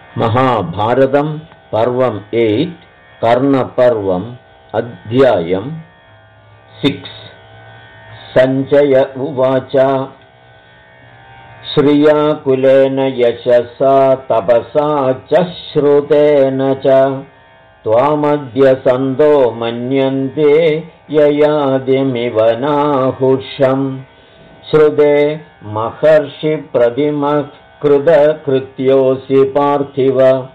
महाभारतं पर्वम् 8 कर्णपर्वम् अध्यायं 6 सञ्जय उवाच श्रियाकुलेन यशसा तपसा च श्रुतेन च त्वामद्य सन्तो मन्यन्ते ययादिमिव नाहुषम् श्रुते महर्षिप्रतिमः कृतकृत्योऽसि पार्थिव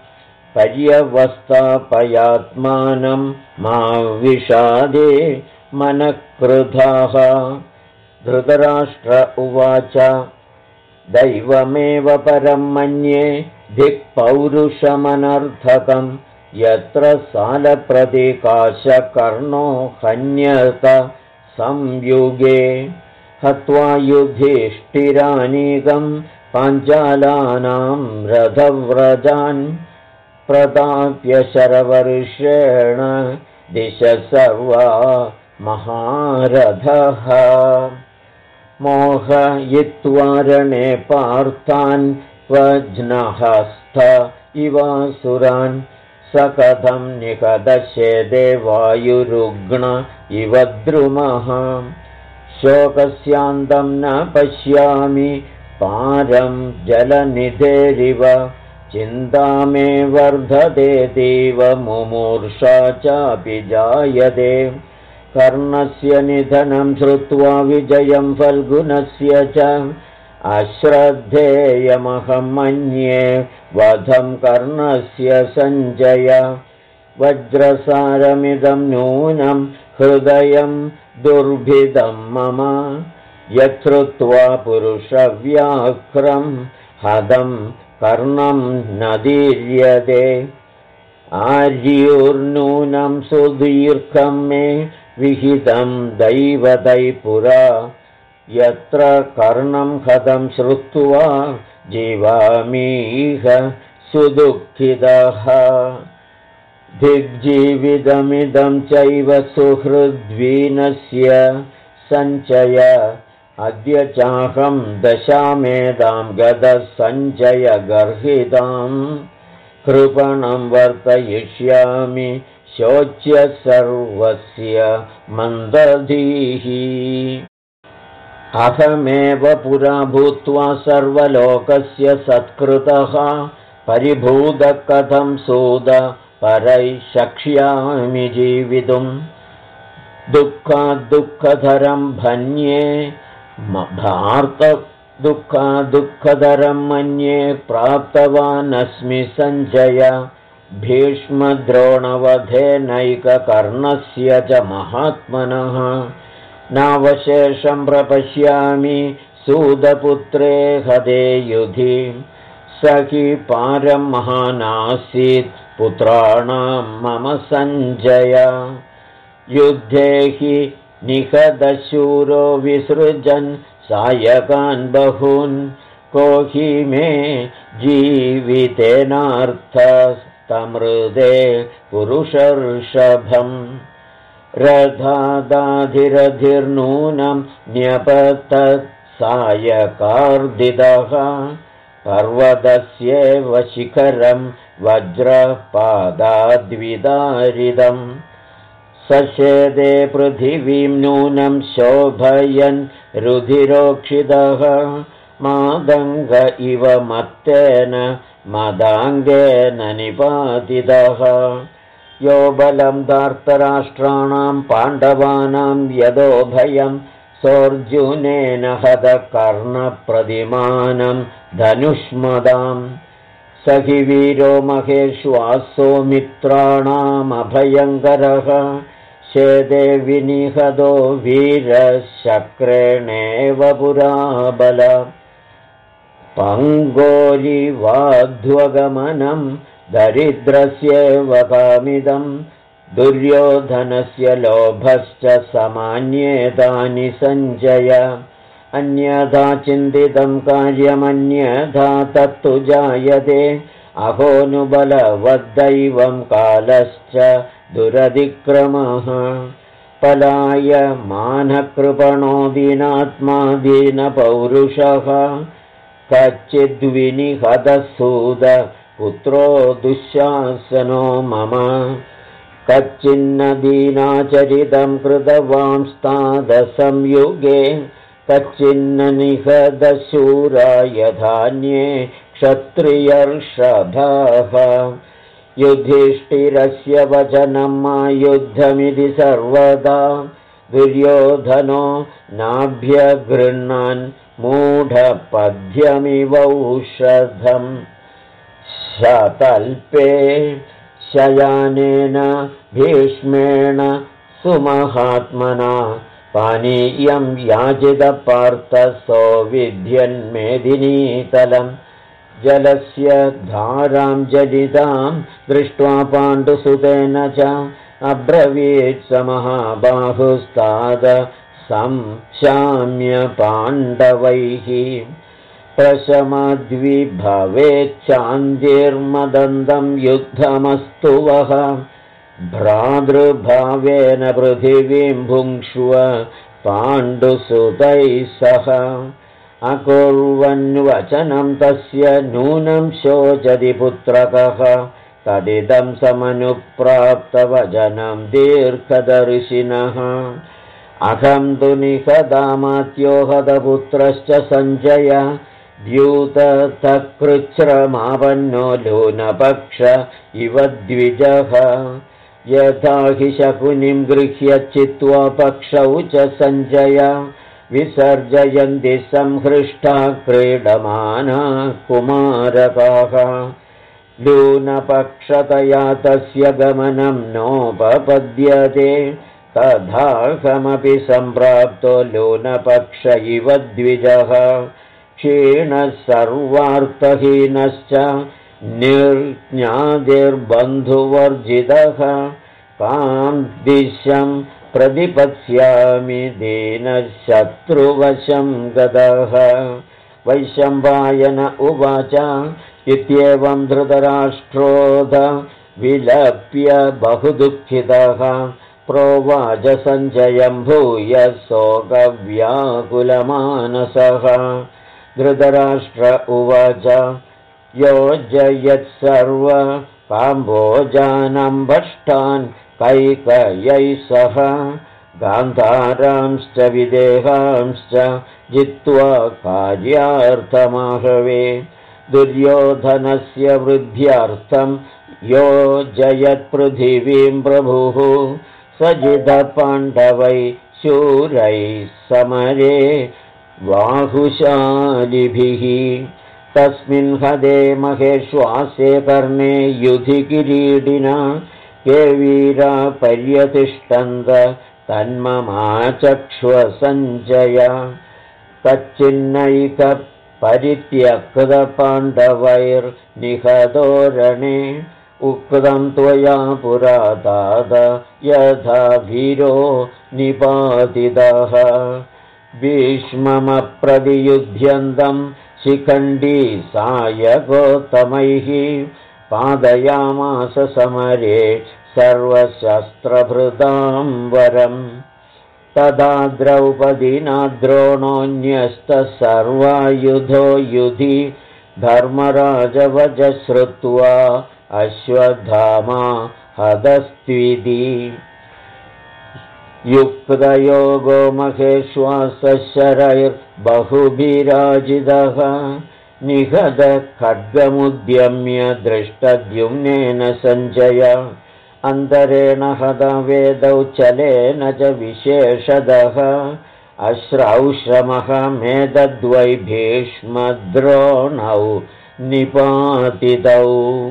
पर्यवस्थापयात्मानं मा विषादे मनःक्रुधाः। धृतराष्ट्र उवाच दैवमेव परं मन्ये धिक्पौरुषमनर्थकं यत्र सालप्रतिकाशकर्णो हन्यत संयुगे हत्वा युधिष्ठिरानीकं पाञ्चालानां रथव्रजान् प्रदाप्य शरवर्षेण दिश सर्वा महारथः मोहयित्वा रणे पार्थान् वज्नहस्थ इवासुरान् स कथं निकदशेदे वायुरुग्ण इव द्रुमः शोकस्यान्तं न पश्यामि पारं जलनिधेरिव चिन्ता मे वर्धतेतीव मुमूर्षा चापि जायते कर्णस्य निधनं श्रुत्वा विजयं फल्गुनस्य च अश्रद्धेयमहं मन्ये वधं कर्णस्य सञ्जय वज्रसारमिदं नूनं हृदयं दुर्भिदं मम यच्छ्रुत्वा पुरुषव्याघ्रं हदं कर्णं न दीर्यते आर्युर्नूनं सुदीर्घं मे विहितं दैवतै पुरा यत्र कर्णं हदं श्रुत्वा जीवामीह सुदुःखितः दिग्जीवितमिदं चैव सुहृद्वीनस्य सञ्चय अद्य चाहं दशामेधां गतः सञ्चय गर्हितां कृपणं वर्तयिष्यामि शोच्य सर्वस्य मन्दधीः अहमेव पुरा भूत्वा सर्वलोकस्य सत्कृतः परिभूतः कथं सूद परैः शक्ष्यामि जीवितुम् दुःखदुःखधरं भन्ये दुःखदुःखधरं मन्ये प्राप्तवानस्मि सञ्जय भीष्मद्रोणवधेनैककर्णस्य च महात्मनः नावशेषं प्रपश्यामि सूदपुत्रे हदे युधि स हि पारं महानासीत् पुत्राणां मम सञ्जय युद्धे हि निहतशूरो विसृजन् सायकान् बहून् को हि मे जीवितेनार्थस्तमृदे पुरुषर्षभम् रथादाधिरधिर्नूनं न्यपतत् सायकार्दितः पर्वतस्येव शिखरं वज्रपादाद्विदारिदम् सशेदे पृथिवीं नूनं शोभयन् रुधिरोक्षितः मादङ्ग इव मत्तेन मदाङ्गेन निपातितः यो बलं धार्तराष्ट्राणां पाण्डवानां यदो भयं सोऽर्जुनेन हतकर्णप्रतिमानं धनुष्मदां स हि वीरो महेश्वासो मित्राणामभयङ्करः शेदे विनिहतो वीरशक्रेणेव पुराबल पङ्गोरिवाध्वगमनं दरिद्रस्येव कामिदं दुर्योधनस्य लोभश्च समान्येतानि सञ्जय अन्यथा चिन्तितं कार्यमन्यथा तत्तु जायते अहोनुबलवद्दैवं कालश्च दुरतिक्रमः पलाय मानकृपणो दीनात्मा दीनपौरुषः कच्चिद्विनिहतसूद पुत्रो दुःशासनो मम कच्चिन्नदीनाचरितं कृतवांस्तादसंयुगे कच्चिन्न निहतशूरा यथान्ये क्षत्रियर्षभाः युधिष्ठिरस्य वचनं मा युद्धमिति सर्वदा दुर्योधनो नाभ्यगृह्णान् मूढपद्यमिवौषधम् शतल्पे शयानेन भीष्मेण सुमहात्मना पानीयं याचितपार्थसो विध्यन्मेदिनीतलं जलस्य धारां जलितां दृष्ट्वा पाण्डुसुतेन च अब्रवीत् स महाबाहुस्ताद संशाम्य पाण्डवैः प्रशमद्विभवेच्छान्तिर्मदन्तं युद्धमस्तु वः भ्रातृभावेन पृथिवीं भुङ्क्ष्व पाण्डुसुतैः सह अकुर्वन्वचनं तस्य नूनं शोचति पुत्रकः तदिदं समनुप्राप्तवचनं दीर्घदर्शिनः अहं तु निहतामात्यो हतपुत्रश्च सञ्जय द्यूततकृच्छ्रमापन्नो लूनपक्ष इव द्विजः यथा हि शकुनिं गृह्य चित्वा पक्षौ च सञ्जय विसर्जयन्ति संहृष्टा क्रीडमाना कुमारकाः लूनपक्षतया तस्य गमनं नोपपद्यते तथाहमपि सम्प्राप्तो लूनपक्ष इव द्विजः क्षीणः सर्वार्थहीनश्च निर्ज्ञातिर्बन्धुवर्जितः कां दिशं प्रतिपत्स्यामि दीनशत्रुवशं गतः वैशम्पायन उवाच इत्येवं धृतराष्ट्रोध विलप्य बहुदुःखितः प्रोवाच सञ्जयं भूय शोकव्याकुलमानसः धृतराष्ट्र उवाच योजयत्सर्व काम्बोजानम्भष्टान् कैकयैः सह गान्धारांश्च विदेहांश्च जित्वा कार्यार्थमाहवे दुर्योधनस्य वृद्ध्यर्थं योजयत्पृथिवीं प्रभुः सजितपाण्डवै शूरैः समरे बाहुशालिभिः तस्मिन् हदे महेश्वासे कर्णे युधि किरीटिना ये वीरा पर्यतिष्ठन्त तन्ममाचक्ष्व सञ्जय कच्चिन्नैकपरित्यक्तपाण्डवैर्निहतो रणे उक्तं त्वया पुरा तात यथा वीरो निपातितः भीष्ममप्रतियुध्यन्तं शिखण्डी सायकोत्तमैः पादयामास समरे सर्वशस्त्रभृतां वरम् तदा द्रौपदीना द्रोणोऽन्यस्तः सर्वायुधो युधि धर्मराजवच श्रुत्वा अश्वत्थामा हतस्त्विति युक्तयोगो महेश्वासशरैर्बहुभिराजितः निहत खड्गमुद्यम्य दृष्टद्युम्नेन सञ्जय अन्तरेण हतवेदौ चलेन च विशेषदः अश्रौश्रमहमेतद्वै भीष्मद्रोणौ निपातितौ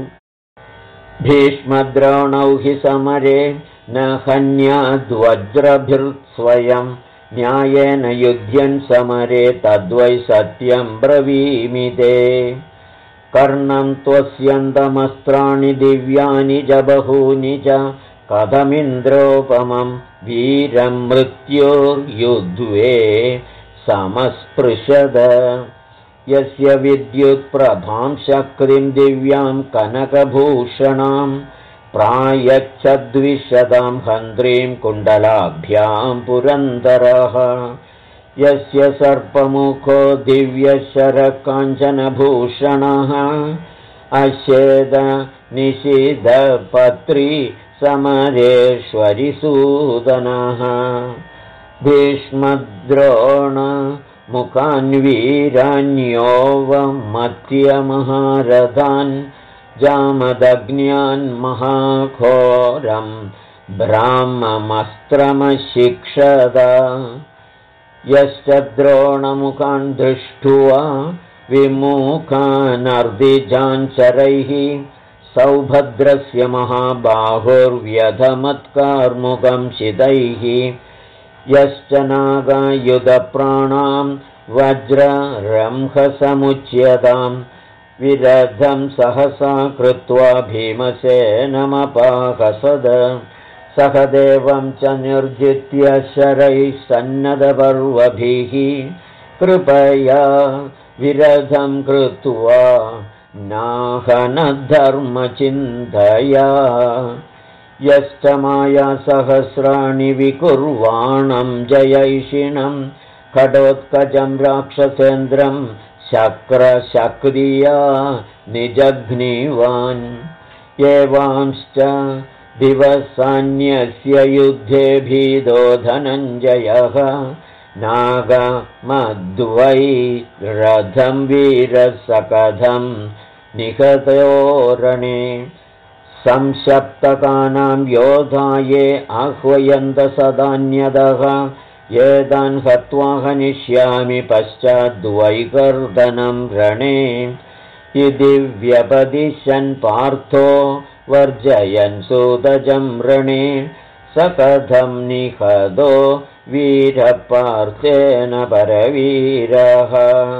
भीष्मद्रोणौ हि समरे न हन्याद्वज्रभिर्स्वयं न्यायेन युध्यन् समरे तद्वै सत्यं ब्रवीमि ते कर्णं त्वस्यन्तमस्त्राणि दिव्यानि च बहूनि च कथमिन्द्रोपमं वीरं मृत्युर्युध्वे समस्पृशद यस्य विद्युत्प्रभां शक्तिं दिव्यां कनकभूषणां प्रायच्छद्विशतां हन्त्रीं कुण्डलाभ्यां पुरन्दरः यस्य सर्पमुखो दिव्यशरकाञ्चनभूषणः अशेद निषिधपत्री समरेश्वरिसूदनः भीष्मद्रोण मुखान्वीरान्योवमत्यमहारथान् जामदग्न्यान् महाघोरं ब्राह्ममस्त्रमशिक्षत यश्च द्रोणमुखान् दृष्ट्वा विमुखानर्दिजाञ्चरैः सौभद्रस्य महाबाहुर्व्यधमत्कार्मुकं शितैः यश्च नागायुधप्राणां वज्ररंहसमुच्यतां विरधं सहसा कृत्वा भीमसेनमपाकसद सह देवं च निर्जित्य शरैः सन्नदपर्वभिः कृपया विरधं कृत्वा नाहनधर्मचिन्तया यश्च मायासहस्राणि विकुर्वाणं जयैषिणं खडोत्कजं राक्षसेन्द्रं शक्रशक्रिया निजघ्निवान् एवांश्च दिवसान्यस्य युद्धे भीदो धनञ्जयः नागमद्वैरथं वीरसकथं निहतोरणे संशप्तकानां योधा ये आह्वयन्त सदान्यदः एतान् हत्वा हनिष्यामि पश्चाद्वैकर्दनं रणे इति व्यपदिशन् पार्थो वर्जयन् सुतजं रणे स कथं निहतो वीरपार्थेन परवीरः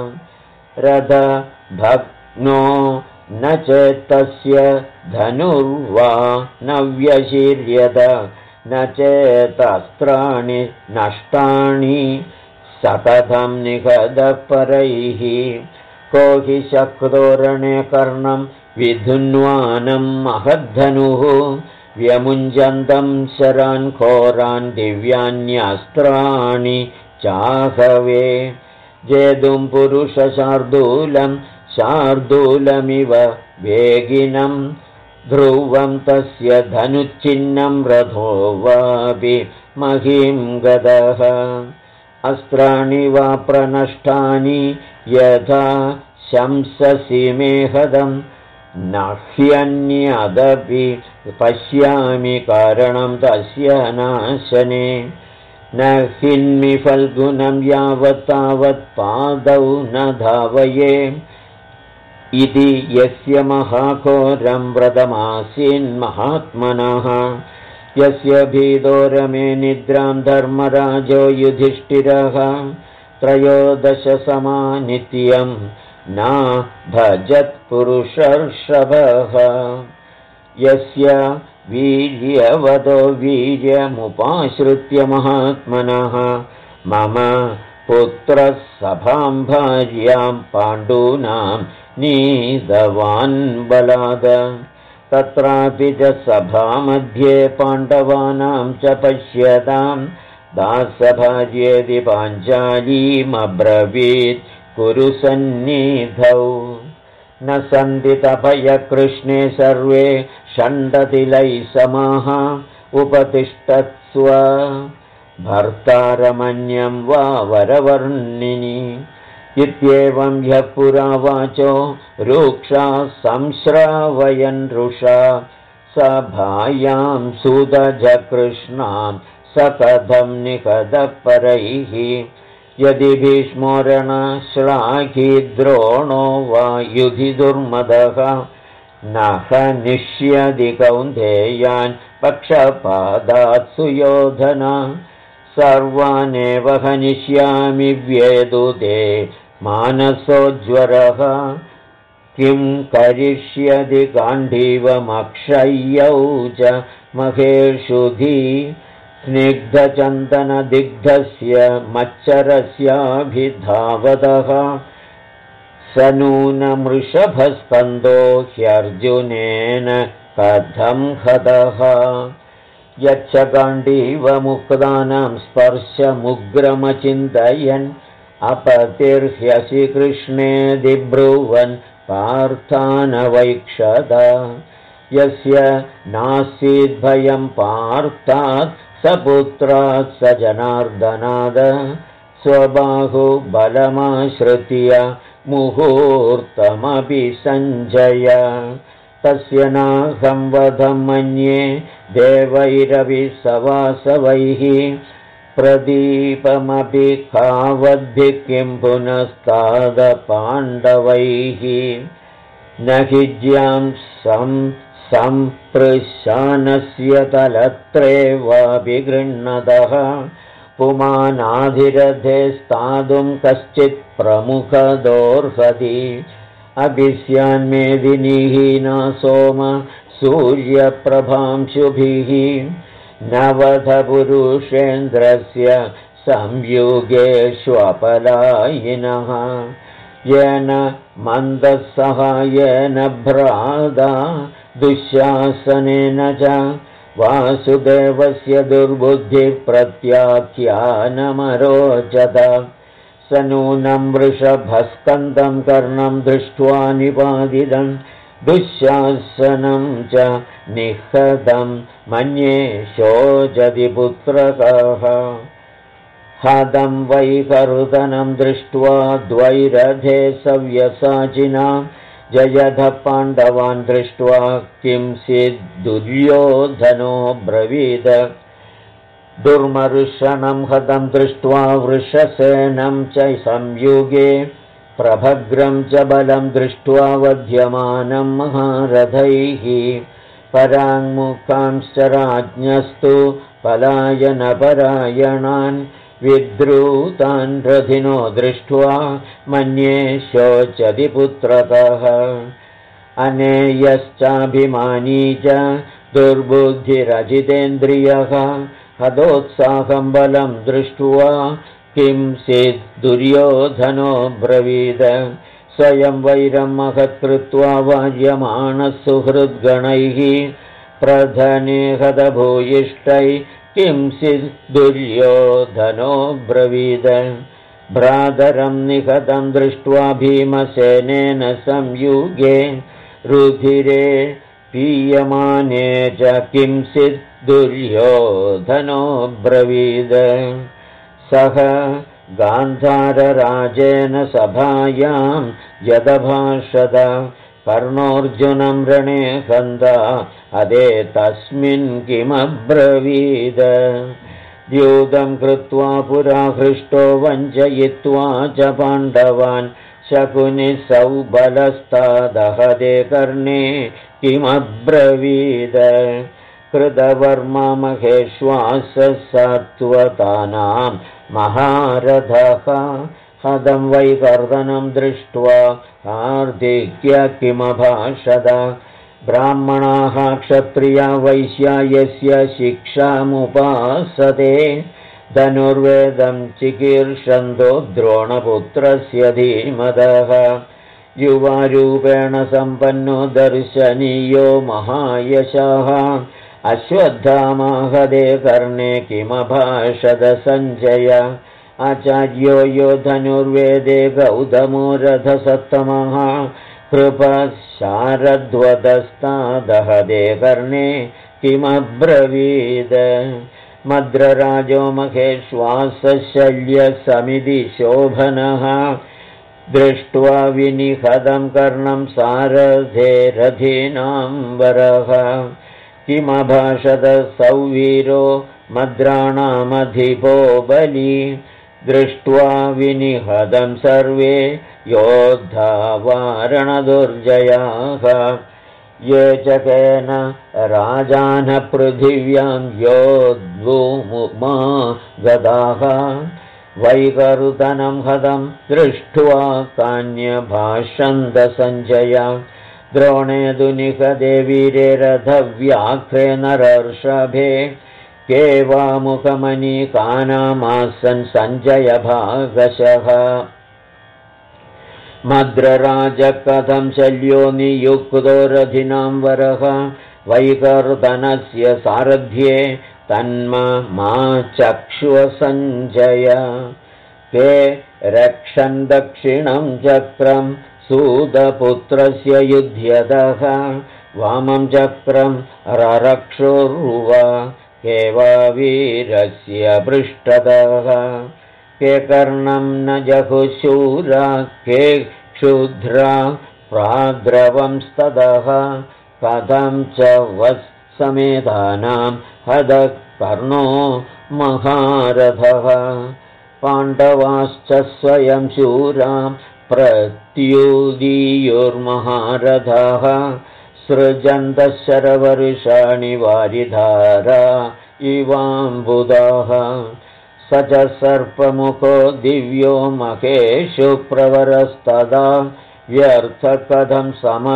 रथभग्नो न चेत्तस्य धनुर्वा न व्यशीर्यत न चेतस्त्राणि नष्टानि स कथं निहतः परैः को हि शक्तो रणे कर्णं विधुन्वानं महद्धनुः व्यमुञ्जन्तं शरान् घोरान् दिव्यान्यस्त्राणि चाहवे जेतुं पुरुषशार्दूलं शार्दूलमिव वेगिनं ध्रुवं तस्य धनुच्चिन्नं रथो वापि महीं गतः अस्त्राणि वा प्रनष्टानि यथा शंससि मेहदं न ह्यन्यदपि पश्यामि कारणं तस्य नाशने न हिन्मि फल्गुनं यावत् तावत् पादौ न धावये इति यस्य महाघोरं व्रतमासीन्महात्मनः यस्य भीतो रमे निद्रां धर्मराजो युधिष्ठिरः त्रयोदशसमा नित्यं न भजत्पुरुषर्षभः यस्य वीर्यवदो वीर्यमुपाश्रित्य महात्मनः मम पुत्रः सभां भार्यां पाण्डूनां नीतवान् बलाद तत्रापि च सभामध्ये पाण्डवानां च पश्यतां दासभार्येति पाञ्चालीमब्रवीत् कुरु सन्निधौ न सन्ति तपयकृष्णे सर्वे षण्डतिलैः समाः उपतिष्ठत्स्व भर्तारमन्यं वा वरवर्णिनि इत्येवं ह्यः पुरा वाचो रूक्षा संश्रावयन् रुषा सभायां सुदजकृष्णां स कथं निहतः परैः यदि भीष्मो रणश्लाघी द्रोणो वा युधि दुर्मदः न हनिष्यति कौन्तेयान् पक्षपादात् सुयोधन सर्वानेव हनिष्यामि व्येदुते मानसोज्वरः किं करिष्यति गाण्डीवमक्षय्यौ च महेषुधि स्निग्धचन्दनदिग्धस्य मच्चरस्याभिधावतः स नूनमृषभस्कन्दो ह्यर्जुनेन कथं हतः यच्च गाण्डीवमुक्तानां स्पर्शमुग्रमचिन्तयन् अपतिर्ह्यसि कृष्णेति ब्रुवन् पार्थानवैक्षत यस्य नासीद्भयं पार्थात् स पुत्रात् स जनार्दनाद स्वबाहुबलमाश्रित्य मुहूर्तमपि सञ्जय तस्य नाहं वधं मन्ये देवैरविसवासवैः प्रदीपमपि खावद्भिः किं पुनस्तादपाण्डवैः न हि ज्यां सम्पृशानस्य तलत्रे वापि गृह्णतः पुमानाधिरथे स्थातुं कश्चित् प्रमुखदोर्हति अभिस्यान्मेदिनीहीना सोम सूर्यप्रभांशुभिः नवधपुरुषेन्द्रस्य संयुगेष्वपलायिनः येन मन्दसहायेन भ्राता दुःशासनेन च वासुदेवस्य दुर्बुद्धिप्रत्याख्यानमरोचत स नूनं वृषभस्कन्दं कर्णं दृष्ट्वा निपादितं दुःशासनं च निहतं मन्ये शोचति पुत्रकः हतं वैकरुतनं दृष्ट्वा द्वैरथे सव्यसाचिना जयधः पाण्डवान् दृष्ट्वा किं दुर्योधनो ब्रवीद दुर्मर्षणं हतं दृष्ट्वा वृषसेनं च संयुगे प्रभग्रं च बलं दृष्ट्वा वध्यमानं महारथैः पराङ्मुखांश्च राज्ञस्तु पलायनपरायणान् विद्रूतान् रथिनो दृष्ट्वा मन्ये शोचति पुत्रकः अनेयश्चाभिमानी च दुर्बुद्धिरजितेन्द्रियः हतोत्साहं बलं दृष्ट्वा किं दुर्योधनो ब्रवीद स्वयं वैरं महत्कृत्वा वाज्यमानः सुहृद्गणैः प्रधने हतभूयिष्ठैः किं दुर्योधनो ब्रवीद भ्रातरं निहतं दृष्ट्वा भीमसेनेन संयुगे रुधिरे पीयमाने च किं दुर्योधनो ब्रवीद सः गान्धारराजेन सभायां यदभाषत कर्णोऽर्जुनं रणे हन्ता अदे तस्मिन् किमब्रवीद द्यूतं कृत्वा पुरा हृष्टो वञ्चयित्वा च पाण्डवान् शकुनिः सौबलस्तादहदे कर्णे किमब्रवीद कृतवर्मा महेश्वाससत्त्वतानां महारथः हतं वैकर्तनं दृष्ट्वा हार्दिक्य किमभाषत ब्राह्मणाः क्षत्रिया वैश्या यस्य शिक्षामुपासते धनुर्वेदं चिकीर्षन्तो द्रोणपुत्रस्य धीमतः युवारूपेण सम्पन्नो दर्शनीयो महायशः अश्वत्थामाहदे कर्णे किमभाषद सञ्जय आचार्यो यो धनुर्वेदे गौतमो रथसत्तमः कृपः शारद्वतस्तादहदे कर्णे किमब्रवीद मद्रराजो महेश्वासशल्यसमिति शोभनः दृष्ट्वा विनिहतं कर्णं सारथेरथीनां वरः किमभाषद सौवीरो मद्राणामधिपो बली दृष्ट्वा विनिहतं सर्वे योद्धा वारणदुर्जयाः ये च केन राजानः पृथिव्यां योद्धुमुमा गदाः वैकरुतनं हतं दृष्ट्वा कान्यभाषन्त सञ्जय द्रोणे दुनिहते वीरे रथव्याघ्रे नरर्षभे के वा मुखमनीकानामासन् सञ्जय भागशः मद्रराजकथं शल्यो नियुक्तो रथिनां वरः वैकर्तनस्य सारथ्ये तन्मा चक्ष्व सञ्जय ते रक्षन् दक्षिणं चक्रं सूतपुत्रस्य युध्यतः वामं चक्रं ररक्षुर्व केवावीरस्य पृष्ठतः के कर्णं न जहुशूरा के क्षुद्रा प्राद्रवंस्ततः कथं च वत्समेधानां हदः कर्णो महारथः पाण्डवाश्च स्वयं शूरा प्रत्युदीयुर्महारथः सृजन्तः शरवर्षाणि वारिधारा इवाम्बुदाः स च सर्पमुखो दिव्यो महेषु प्रवरस्तदा व्यर्थकथं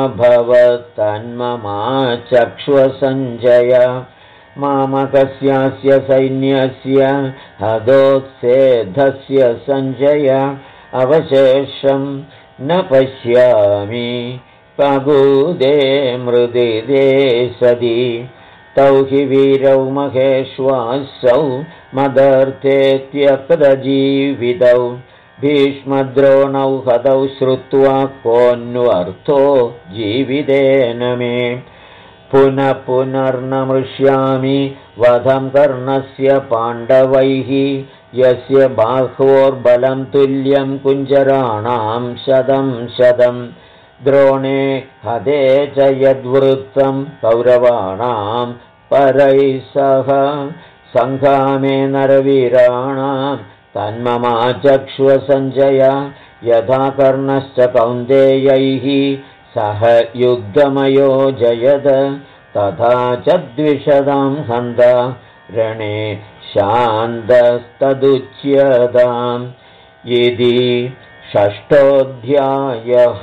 समभवत्तन्ममाचक्ष्वसञ्जय मामकस्यास्य सैन्यस्य हदोत्सेधस्य सञ्जय अवशेषं न पश्यामि पगुदे मृदिदे सदि तौ हि वीरौ महेश्वासौ मदर्थे त्यक्तजीवितौ भीष्मद्रोणौ हतौ श्रुत्वा कोऽन्वर्थो जीवितेन मे पुनः पुनर्नमृष्यामि वधं कर्णस्य पाण्डवैः यस्य बाह्वोर्बलं तुल्यं कुञ्जराणां शतं शतं द्रोणे हते च यद्वृत्तं कौरवाणां परैः सह सङ्घामे नरवीराणां तन्ममाचक्ष्वसञ्जय यथा कर्णश्च कौन्तेयैः सह युद्धमयोजयद तथा च द्विषदां हन्ता रणे शान्तस्तदुच्यताम् इति षष्ठोऽध्यायः।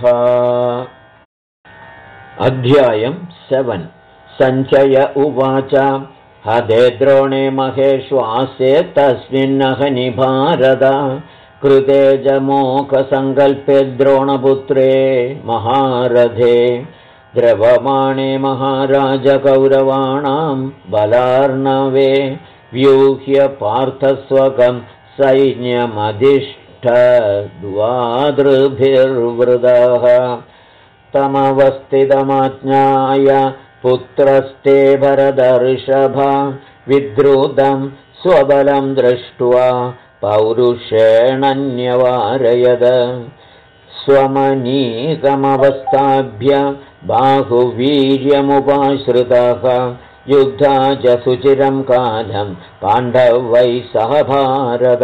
अध्यायं 7 सञ्जय उवाच हते द्रोणे महेश्वासे तस्मिन्नहनि भारत कृते च मोकसङ्कल्पे द्रोणपुत्रे महारथे द्रवमाणे महाराज कौरवाणां बलार्णवे व्यूह्य पार्थस्वकं सैन्यमधिष्ठद्वादृभिर्वृतः तमवस्थितमाज्ञाय पुत्रस्ते भरतर्षभा विद्रुतं स्वबलं दृष्ट्वा पौरुषेणन्यवारयद स्वमनीकमवस्थाभ्य बाहुवीर्यमुपाश्रितः युद्धा च सुचिरं कालं पाण्डवैः सह भारत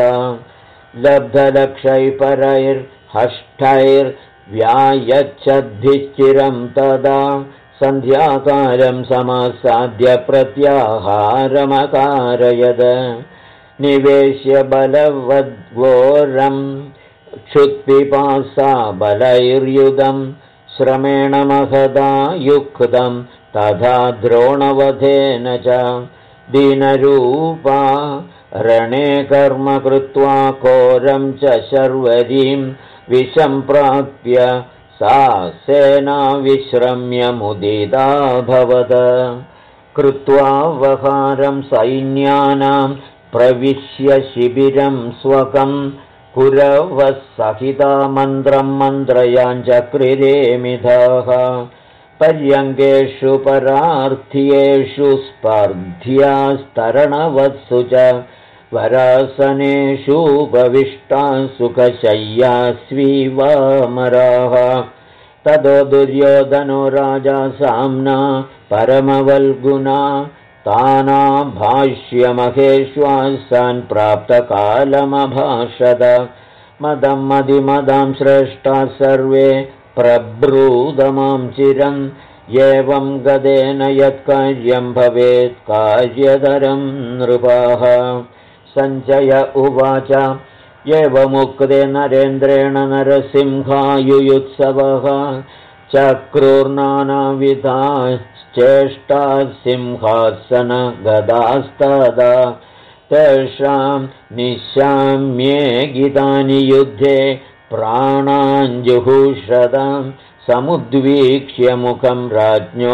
लब्धलक्षैपरैर्हष्टैर्व्यायच्छद्धिश्चिरं तदा सन्ध्याकालं समासाद्य प्रत्याहारमकारयद निवेश्य बलवद्घोरं क्षुत्पिपासा बलैर्युधं श्रमेण महदा युक्तं तथा द्रोणवधेन च दीनरूपा रणे कर्म कृत्वा घोरं च शर्वरीं विषं प्राप्य सा सेना विश्रम्य मुदिता भवद कृत्वा वहारं सैन्यानां प्रविश्य शिबिरं स्वकं कुरवः सहिता मन्त्रं मन्त्रयाञ्चक्रिरे मिथः पर्यङ्केषु परार्थ्येषु स्पर्ध्यास्तरणवत्सु च वरासनेषु उपविष्टा सुखशय्यास्वीवामराः ततो दुर्योधनो राजा साम्ना परमवल्गुना तानाभाष्यमहेश्वासान् प्राप्तकालमभाषद मदं मदिमदां श्रेष्ठा सर्वे प्रब्रूदमां चिरं एवं गदेन यत्कार्यं भवेत् कार्यधरं नृपाः सञ्जय उवाच एवमुक्ते नरेन्द्रेण नरसिंहायुयुत्सवः चक्रुर्नानाविधाश्चेष्टाः सिंहासनगदास्तदा तेषां निशाम्ये गीतानि युद्धे प्राणाञ्जुहुषदां समुद्वीक्ष्य मुखं राज्ञो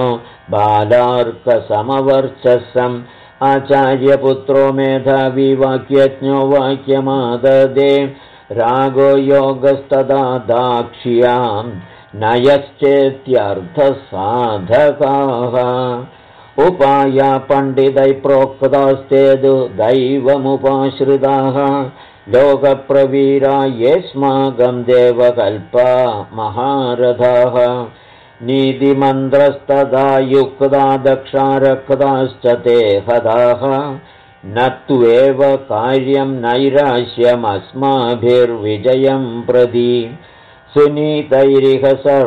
बालार्कसमवर्चसम् आचार्यपुत्रो मेधावी वाक्यज्ञो वाक्यमाददे रागो योगस्तदा दाक्ष्यां नयश्चेत्यर्थसाधकाः उपाया पण्डितैः प्रोक्तास्तेदु दैवमुपाश्रिताः लोकप्रवीरा येऽस्माकं देवकल्पा महारथाः नीतिमन्त्रस्तदा युक्ता दक्षारक्ताश्च ते हताः न त्वेव कार्यं नैराश्यमस्माभिर्विजयं प्रति सुनीतैरिह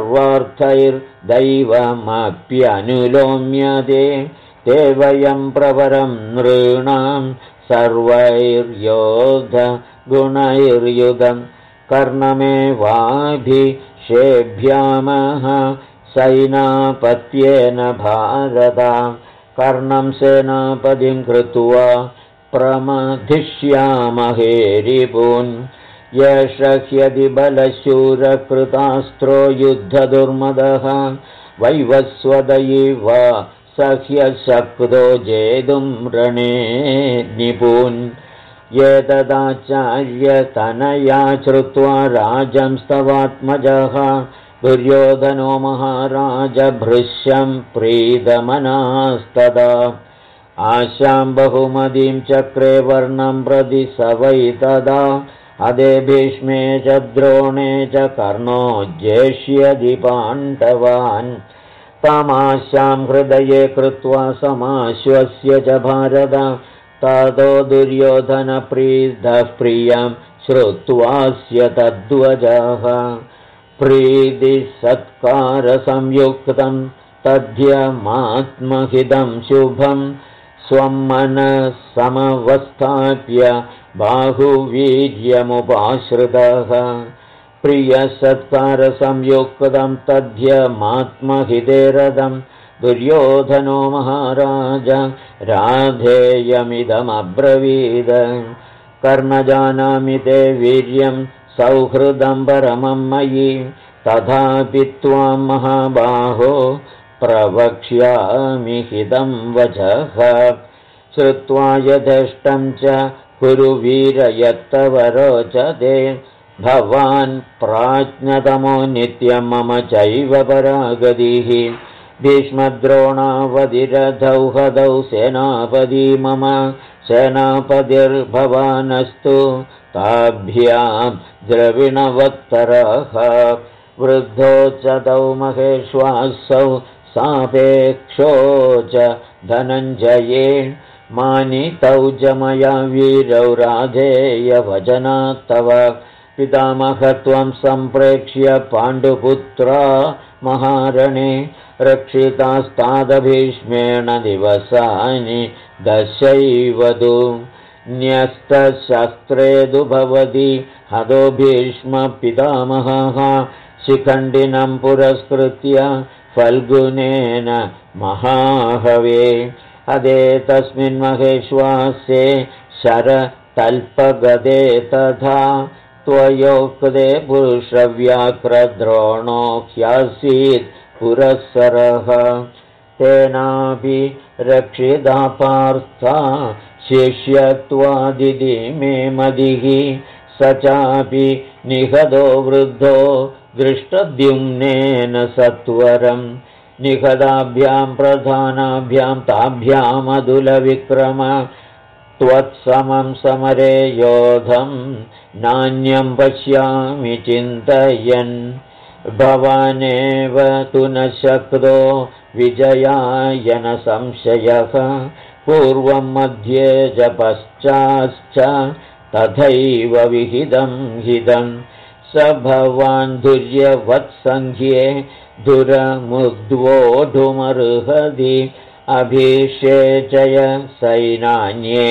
सर्वार्थैर्दैवमप्यनुलोम्यते ते वयं प्रवरं नृणां सर्वैर्योधगुणैर्युधं कर्णमेवाभिषेभ्यामः सैनापत्येन भारत कर्णं सेनापतिं कृत्वा प्रमथिष्यामहे रिपून् येष ह्यदि बलशूरकृतास्त्रो युद्धदुर्मदः वैवस्वदयि वा सह्यशक्तो जेतुं रणे निपून् एतदाचार्यतनया श्रुत्वा राजंस्तवात्मजः दुर्योधनो महाराज भृश्यं प्रीतमनास्तदा आशां बहुमतीं चक्रे वर्णं प्रति स वै तदा अदे भीष्मे च द्रोणे च कर्णो जेष्यति पाण्डवान् तमाशां हृदये कृत्वा समाश्वस्य च भारत ततो दुर्योधनप्रीतः प्रियं श्रुत्वास्य तद्वजः प्रीतिसत्कारसंयुक्तं तद्यमात्महितं शुभं स्वं मनः समवस्थाप्य बाहुवीर्यमुपाश्रितः प्रियसत्कारसंयुक्तं तद्यमात्महिते रदं दुर्योधनो महाराज राधेयमिदमब्रवीद कर्णजानामि ते वीर्यं सौहृदं परमं मयि तथापि त्वां महाबाहो प्रवक्ष्यामि हितं वचः श्रुत्वा यथेष्टं च कुरु वीर यत्तव रोचते भवान् प्राज्ञतमो नित्यं मम चैव परागतिः भीष्मद्रोणावधिरथौ हदौ सेनापदी मम सेनापतिर्भवानस्तु ताभ्यां द्रविणवत्तरः वृद्धो च तौ महेश्वासौ सापेक्षो च धनञ्जये मानितौ च मया वीरौ राधेयवचनात्तव पितामहत्वं सम्प्रेक्ष्य पाण्डुपुत्रा महारणे रक्षितास्तादभीष्मेण दिवसानि दशैवतु न्यस्तशस्त्रेदु भवति हतो भीष्मपितामहः शिखण्डिनं पुरस्कृत्य फल्गुनेन महाहवे हदे तस्मिन् महेश्वासे शरतल्पगदे तथा त्वयोक्ते पुरुषव्याघ्रद्रोणो ह्यासीत् पुरःसरः तेनापि रक्षिता पार्था शिष्यत्वादिति मे मदिः स चापि निहतो वृद्धो दृष्टद्युम्नेन सत्वरं निहताभ्यां प्रधानाभ्यां ताभ्यामदुलविक्रम त्वत्समं समरे योधं नान्यं पश्यामि चिन्तयन् भवानेव तु न शक्तो विजयाय न संशयः पूर्वं मध्ये च पश्चाच्च तथैव विहितं हितं स भवान् धुर्यवत्सङ्ख्ये धुरमुद्वोढुमर्हति अभिषेचय सैनान्ये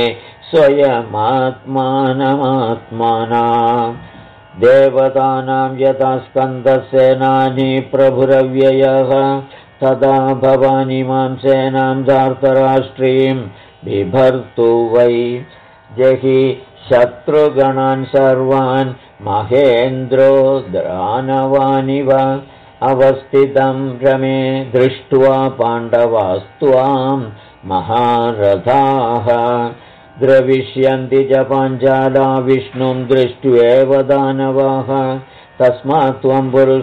स्वयमात्मानमात्मना देवतानां यथा स्कन्दसेनानी प्रभुरव्ययः तदा भवानी मां सेनां धार्तराष्ट्रीं बिभर्तु वै जहि शत्रुगणान् सर्वान् महेन्द्रो दानवानिव अवस्थितं रमे दृष्ट्वा पाण्डवास्त्वां महारथाः द्रविष्यन्ति च पाञ्चाला विष्णुं दृष्ट्वेव दानवाः तस्मात् त्वं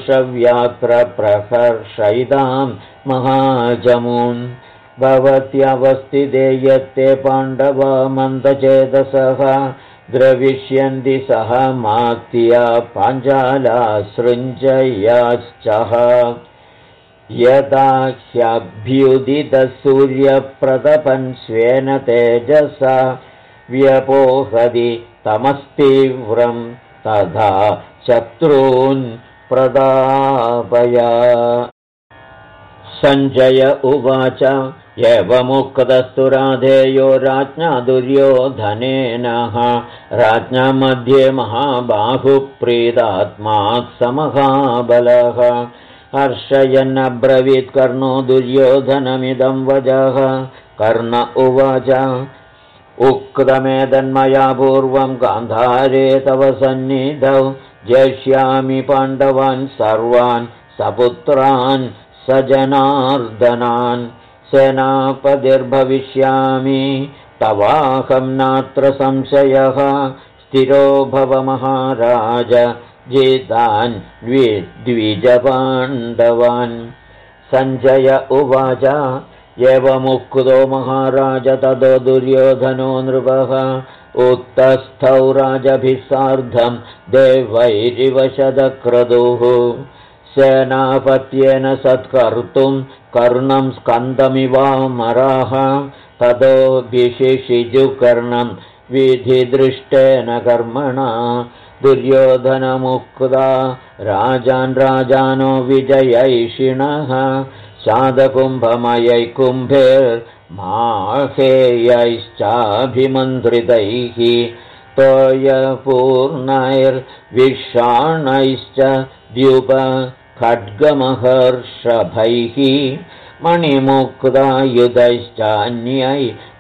पुरुषव्याघ्रप्रहर्षयितां महाजमून् भवत्यवस्थिते यत्ते पाण्डवा मन्दचेतसः द्रविष्यन्ति सह मात्या पाञ्चाला सृञ्जयाश्चः यदा ह्यभ्युदितः सूर्यप्रतपन् स्वेन तेजसा व्यपोहति तमस्तीव्रं तथा शत्रून् प्रदापया। सञ्जय उवाच एवमुक्तस्तु राधेयो राज्ञा दुर्योधनेन राज्ञा मध्ये महाबाहुप्रीतात्मा समहाबलः हर्षयन्नब्रवीत् कर्णो दुर्योधनमिदं वचः। कर्ण उवाच उक्तमेतन्मया पूर्वं गान्धारे तव सन्निधौ जेष्यामि पाण्डवान् सर्वान् सपुत्रान् सजनार्दनान् सेनापतिर्भविष्यामि तवाहं नात्र संशयः स्थिरो भव महाराज जितान् द्विजपाण्डवान्। सञ्जय उवाच एवमुक्तो महाराज ततो दुर्योधनो नृपः उत्तस्थौ राजभिः सार्धं देवैरिव शतक्रतुः सेनापत्येन सत्कर्तुं कर्णं स्कन्दमिवामराः ततोऽभिषिषिजुकर्णं विधिदृष्टेन कर्मणा दुर्योधनमुक्ता राजान् राजानो विजयैषिणः शादकुम्भमयै कुम्भैर्माहेयैश्चाभिमन्त्रितैः तोयपूर्णैर्विषाणैश्च द्युपखड्गमहर्षभैः मणिमुक्तायुधैश्चान्यै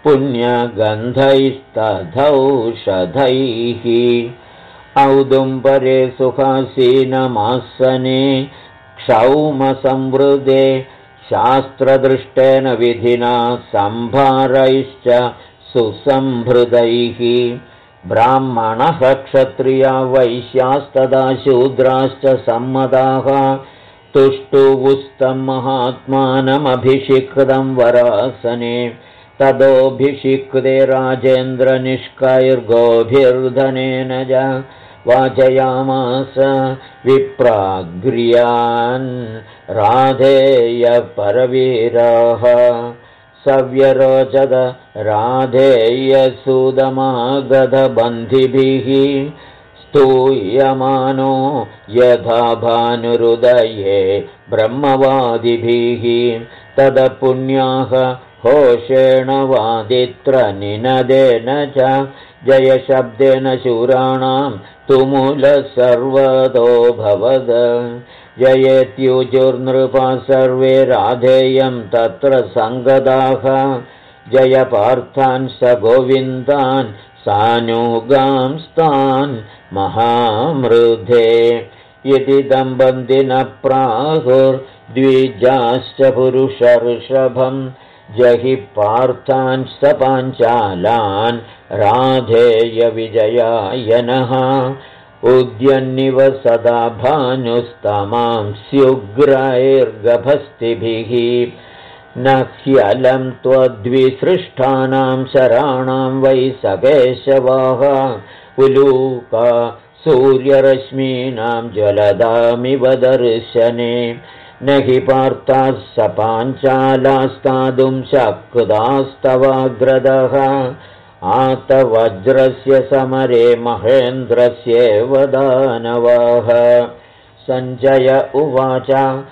पुण्यगन्धैस्तथौषधैः औदुम्बरे सुखासीनमासने क्षौमसंवृदे शास्त्रदृष्टेन विधिना सम्भारैश्च सुसंहृदैः ब्राह्मणः क्षत्रिया वैश्यास्तदा शूद्राश्च सम्मताः तुष्टुवुस्तं महात्मानमभिषिक्तं वरासने ततोऽभिषिक्ते राजेन्द्रनिष्कैर्गोभिर्धनेन च वाचयामास विप्राग्र्यान् राधेयपरवीरः सव्यरोचद राधेयसुदमागधबन्धिभिः स्तूयमानो यथा भानुरुदये ब्रह्मवादिभिः तदपुण्याः होषेण वादित्रनिनदेन च जयशब्देन शूराणां तुमुलः सर्वतो भवद जयेत्युजुर्नृपा सर्वे राधेयं तत्र सङ्गताः जयपार्थान् स गोविन्दान् सानुगांस्तान् महामृधे इति दम्बन्दिनः प्राहुर्द्विजाश्च पुरुषर्षभं जहि पार्थान् स पाञ्चालान् राधेयविजयायनः उद्यन्निव सदा भानुस्तमां स्युग्रैर्गभस्तिभिः न ह्यलं त्वद्विसृष्टानां शराणां वै सकेशवाः उलूका सूर्यरश्मीनां ज्वलदामिव दर्शने न हि पार्थाः स पाञ्चालास्तादुं शक्तास्तवाग्रदः आतवज्रस्य समरे महेन्द्रस्येव दानवाः। सञ्जय उवाच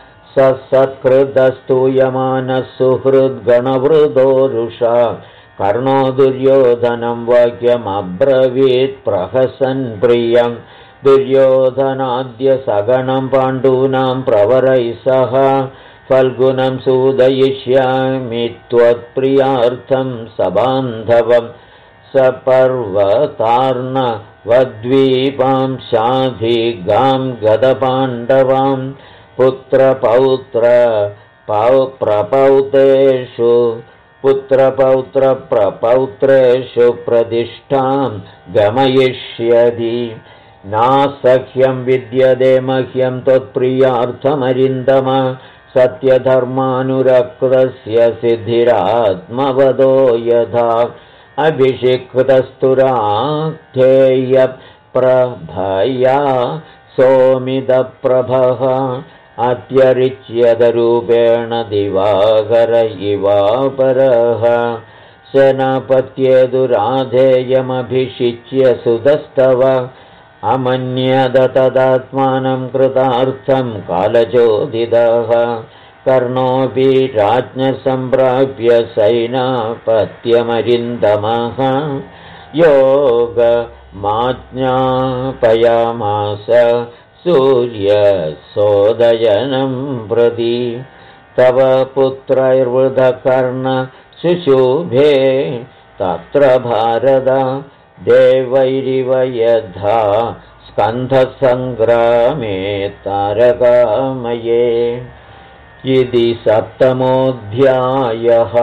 सत्कृतस्तूयमानः सुहृद्गणवृदोरुषा कर्णो दुर्योधनं वाक्यमब्रवीत् प्रहसन् प्रियं दुर्योधनाद्य सगणं पाण्डूनां प्रवरैः सह फल्गुनं सूदयिष्यामि त्वत्प्रियार्थं सबान्धवं सपर्वतार्णवद्वीपां शाधिगां गदपाण्डवां पुत्रपौत्रप्रपौत्रेषु प्रतिष्ठां गमयिष्यति नासह्यं विद्यते मह्यं त्वत्प्रियार्थमरिन्दम सत्यधर्मानुरक्तस्य सिद्धिरात्मवदो यथा अभिषिक्तस्तुराख्येयप्रभया सोमिदप्रभः अत्यरिच्यतरूपेण दिवाकर इवापरः सेनापत्येदुराधेयमभिषिच्य सुतस्तव अमन्यद तदात्मानं कृतार्थं कालचोदितः कर्णोऽपि राज्ञसम्प्राप्य सैनापत्यमरिन्दमः योगमाज्ञापयामास सूर्यसोदयनं प्रति तव पुत्रैर्वृधकर्ण शुशुभे तत्र भारत देवैरिव यथा स्कन्धसङ्ग्रामे तारकामये इति 7मोऽध्यायः।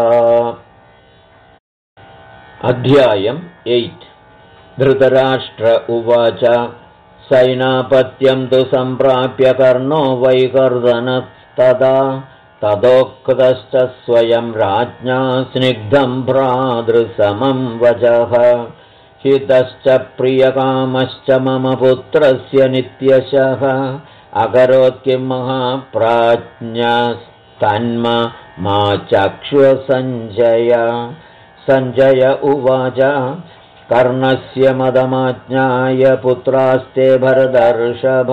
अध्यायम् 8। धृतराष्ट्र उवाच सैनापत्यं तु सम्प्राप्य कर्णो वैकर्दनस्तदा तदोक्तश्च स्वयं राज्ञा स्निग्धं भ्रातृसमं वचः हितश्च प्रियकामश्च मम पुत्रस्य नित्यशः अकरोत् किं महाप्राज्ञस्तन्म मा चक्ष्वसञ्जय सञ्जय उवाच कर्णस्य मदमाज्ञाय पुत्रास्ते भरतर्षभ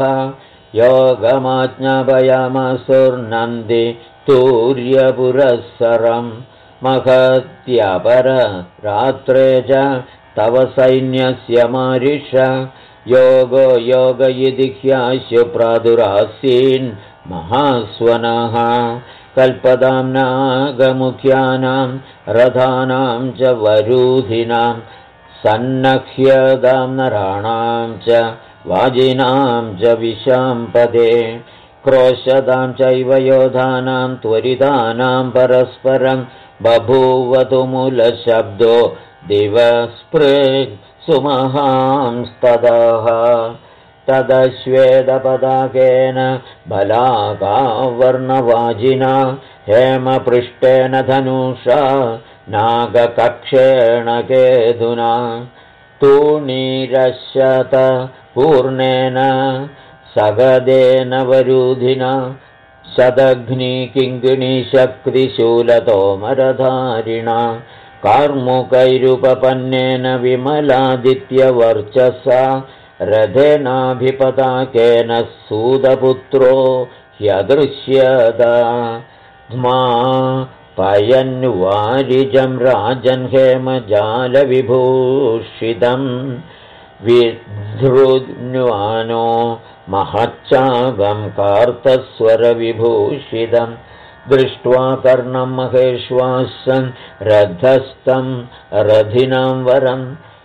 योगमाज्ञापयामासुर्नन्दि तूर्यपुरःसरं महत्यपररात्रे च तव सैन्यस्य मारिष योगो योग इति ह्याशु प्रादुरासीन् महास्वनः कल्पदां नागमुख्यानां रथानां च वरूधिनां सन्नह्यदां नराणां च वाजिनां च विशाम्पदे क्रोशदां चैव योधानां त्वरितानां परस्परं बभूवतु मूलशब्दो दिवस्पृग् सुमहांस्ततः तदश्वेदपदाकेन बलाकावर्णवाजिना हेमपृष्ठेन धनुषा नागकक्षेण केतुना तूणीरशत पूर्णेन सगदेन वरूधिना शतघ्निकिङ्किणीशक्तिशूलतोमरधारिणा कार्मुकैरुपपन्नेन विमलादित्यवर्चसा रथेनाभिपताकेन सूतपुत्रो ह्यदृश्यत ध्मा पयन्वारिजं राजन् हेमजालविभूषितं विधृन्वानो महच्चापं कार्तस्वरविभूषितं दृष्ट्वा कर्णं महेश्वासं रथस्थं रथिनां वरं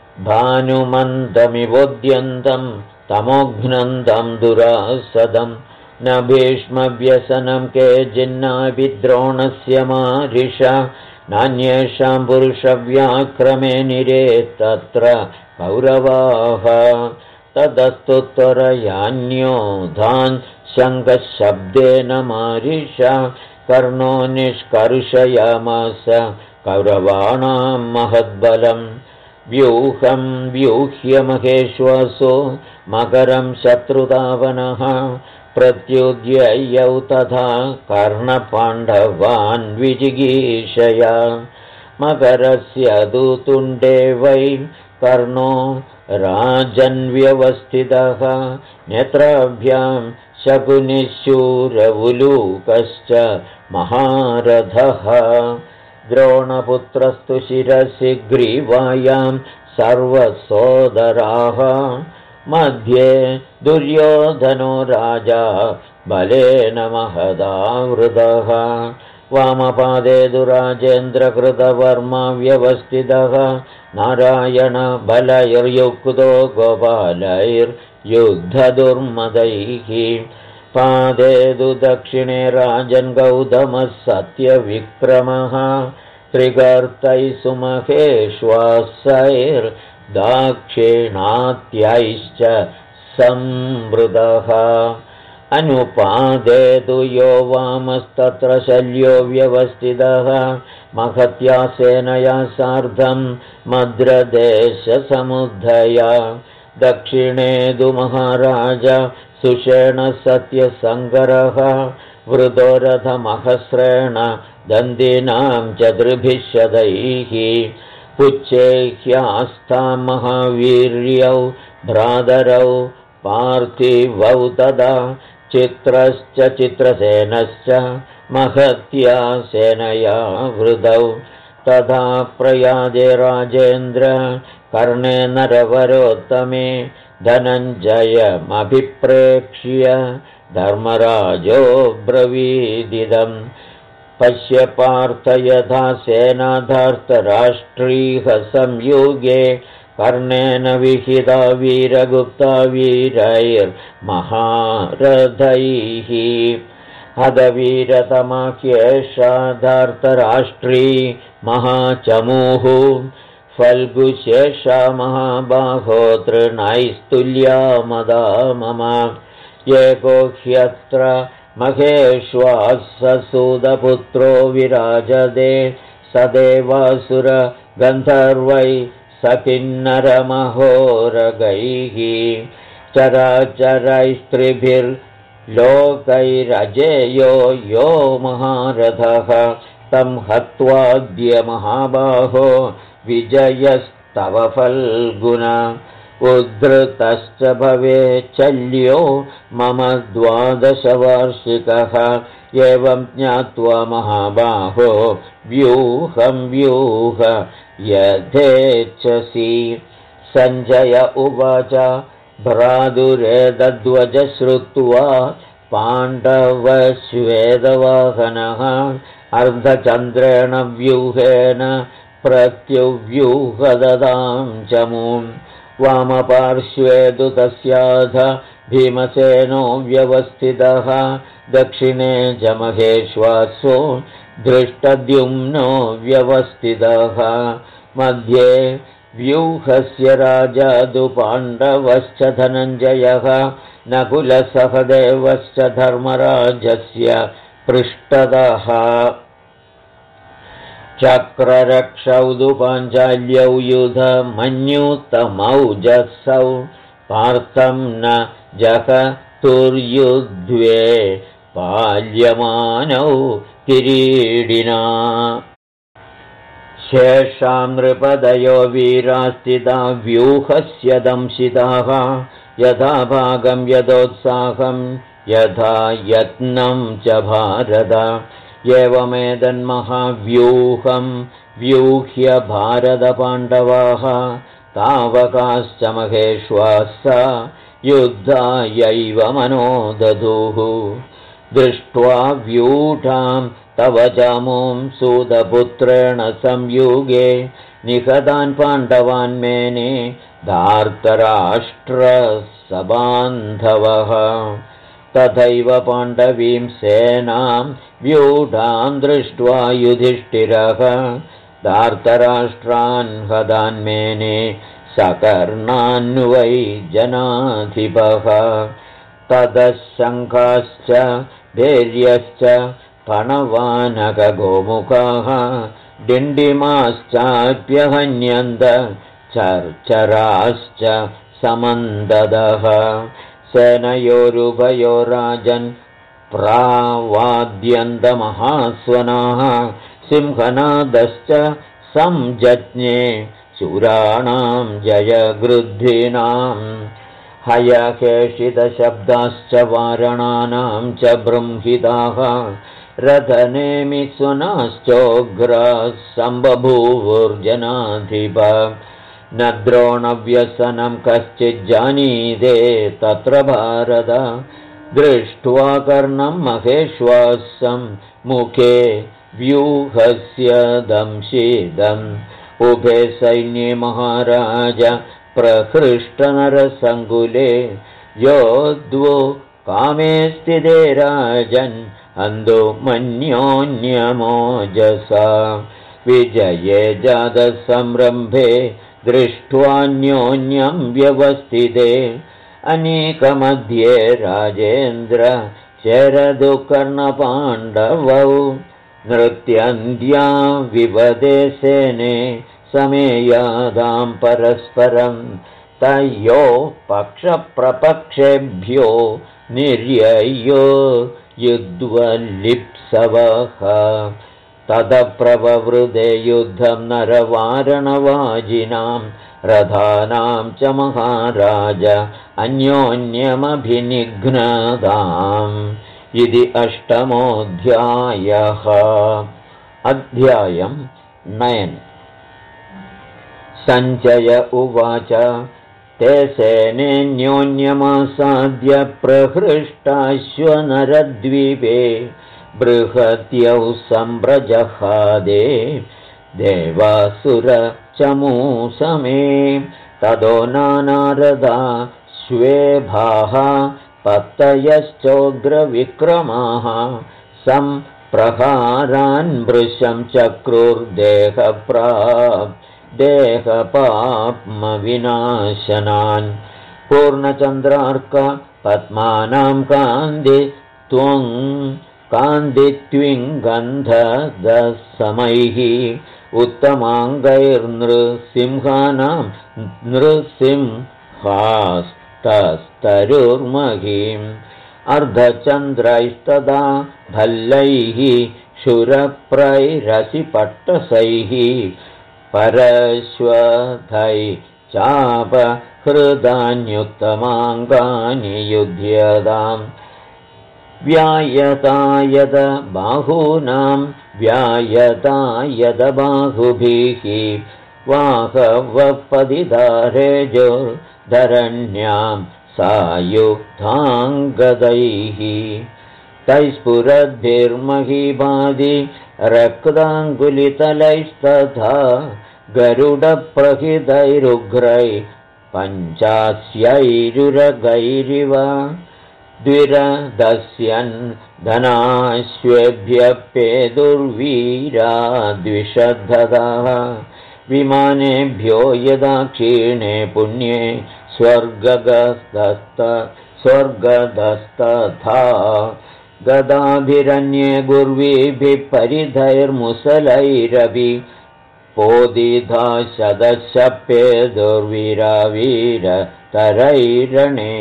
भानुमन्दमिवोद्यन्तं तमोघ्नन्तं दुरासदं न भीष्मव्यसनं केचिन्नापि द्रोणस्य मारिषा नान्येषां पुरुषव्याक्रमे निरेत्तत्र कौरवाः ततस्तुत्तरयान्योधान् शङ्खशब्देन मारिषा कर्णो निष्कर्षयामास कौरवाणां महद्बलं व्यूहं व्यूह्य महेश्वासो मकरं शत्रुतावनः प्रत्युद्ययौ तथा कर्णपाण्डवान् विजिगीषया मकरस्य तु तुण्डे वै कर्णो राजन्व्यवस्थितः नेत्राभ्यां शकुनिशूरवुलूकश्च महारथः द्रोणपुत्रस्तु शिरसि ग्रीवायां सर्वसोदराः मध्ये दुर्योधनो राजा बलेन महदावृतः वामपादे दुराजेन्द्रकृतवर्मा व्यवस्थितः नारायणबलैर्युक्तो गोपालैर्युद्धदुर्मदैः पादे तु दक्षिणे राजन् गौतमः सत्यविक्रमः त्रिगर्तैः सुमहेश्वासैर्दाक्षिणात्यैश्च संवृतः अनुपादेतु यो वामस्तत्र शल्यो व्यवस्थितः महत्या सेनया सार्धं मद्रदेशसमुद्धया दक्षिणेदु महाराज सुषेणसत्यसङ्करः वृतो रथमहस्रेण दन्दिनां चतुर्भिः शतैः पुच्छे ह्यास्तां महावीर्यौ भ्रातरौ पार्थिवौ तदा चित्रश्च चित्रसेनश्च महत्या सेनया वृतौ तथा प्रयादे राजेन्द्र कर्णे नरवरोत्तमे धनञ्जयमभिप्रेक्ष्य धर्मराजो ब्रवीदिदम् पश्य पार्थ यथा सेनाधार्तराष्ट्रीह संयुगे कर्णेन विहिता वीरगुप्ता वीरैर्महारथैः हतवीरतमाह्येषा धार्तराष्ट्री महाचमूः फल्गुशेषा महाबाहो तृणैस्तुल्या मदा मम एको ह्यत्र महेश्वाससूदपुत्रो विराजते सदेवासुर गन्धर्वै सकिन्नरमहोरगैः चराचरैस्त्रिभिर्लोकैरजेयो यो महारथः तं हत्वाद्य महाबाहो विजयस्तव फल्गुन उद्धृतश्च भवेच्छल्यो मम 12 एवं ज्ञात्वा महाबाहो व्यूहं व्यूह यथेच्छसि सञ्जय उवाच भ्रातुरेतद्वच श्रुत्वा पाण्डवश्वेतवाहनः अर्धचन्द्रेण व्यूहेन प्रत्युव्यूहददां चमूं वामपार्श्वे तु तस्याध भीमसेनो व्यवस्थितः दक्षिणे च महेश्वासो धृष्टद्युम्नो व्यवस्थितः मध्ये व्यूहस्य राजा तु पाण्डवश्च धनञ्जयः नकुलसहदेवश्च धर्मराजस्य पृष्ठतः चक्ररक्षौ तु पाञ्चाल्यौ युधमन्युतमौजसौ पार्थं न जहतुर्युध्वे पाल्यमानौ किरीडिना शेषां नृपदयो वीरास्थिता व्यूहस्य दंशिताः यथा भागं यथोत्साहं यथा यत्नं च भारत एवमेतन्महाव्यूहं व्यूह्य भारतपाण्डवाः तावकाश्च महेश्वासा युद्धायैव मनो दधुः दृष्ट्वा व्यूढां तव चमूं सूतपुत्रेण संयुगे निहतान् पाण्डवान् मेने धार्तराष्ट्रसबान्धवः तथैव पाण्डवीं सेनां व्यूढां दृष्ट्वा युधिष्ठिरः धार्तराष्ट्रान् हतान् मेने सकर्णान्वै जनाधिपः ततः शङ्खाश्च भैर्यश्च पणवानकगोमुखाः डिण्डिमाश्चाप्यहन्यन्त चर्चराश्च समन्ददः सेनयोरुभयो राजन् प्रावाद्यन्तमहास्वनाः सिंहनादश्च संजज्ञे शूराणां जयगृद्धिनाम् हयकेशितशब्दाश्च वारणानां च बृंहिताः रथनेमिस्वनाश्चोग्राः सम्बभूवुर्जनाधिप न द्रोणव्यसनं कश्चिज्जानीते तत्र भारत दृष्ट्वा कर्णं महेश्वासं मुखे व्यूहस्य दंशितम् उभे सैन्ये महाराज प्रहृष्टनरसङ्कुले योद्वो कामे स्थिते राजन् अन्धो मन्योन्यमोजसा विजये जातसंरम्भे दृष्ट्वान्योन्यं व्यवस्थिते अनेकमध्ये राजेन्द्र चरदु कर्णपाण्डवौ नृत्यन्द्या विवदे सेने समेयादां परस्परं तयो पक्षप्रपक्षेभ्यो निर्ययो युद्वल्लिप्सवः तदप्रववृदे युद्धं नरवारणवाजिनां रथानां च महाराज अन्योन्यमभिनिघ्नताम् इति अष्टमोऽध्यायः। अध्यायं 9। सञ्जय उवाच ते सेनेऽन्योन्यमासाद्य प्रहृष्टाश्वनरद्वीपे बृहत्यौ सम्प्रजहादे देवासुरचमूसमे ततो नानारथा श्वेभाः पत्तयश्चोग्रविक्रमाः सम्प्रहारान् भृशं देहपाप्मविनाशनान् पूर्णचन्द्रार्क पद्मानां कान्दित्विङ्गन्धदसमैः उत्तमाङ्गैर्नृसिंहानां नृसिंहास्तरुर्महीम् अर्धचन्द्रैस्तदा भल्लैः शूरप्रैरसिपट्टसैः परश्वथै चापहृदान्युत्तमाङ्गानि युध्यताम् व्यायतायद बाहूनां व्यायतायदबाहुभिः वाहवपदिधारेजोर्धरण्यां सायुक्ताङ्गदैः तैस्फुरद्भिर्महीभादि रक्ताङ्गुलितलैस्तथा गरुडप्रहितैरुग्रै पञ्चास्यैरुरगैरिव द्विरदस्यन् धनाश्वेभ्यः पेदुर्वीरा द्विषद्धतः विमानेभ्यो यदा क्षीणे पुण्ये स्वर्गदस्तथा गदाभिरन्ये गुर्वीभिः परिधैर्मुसलैरपि पोदिधा शतशपेदुर्वीरावीरतरैरणे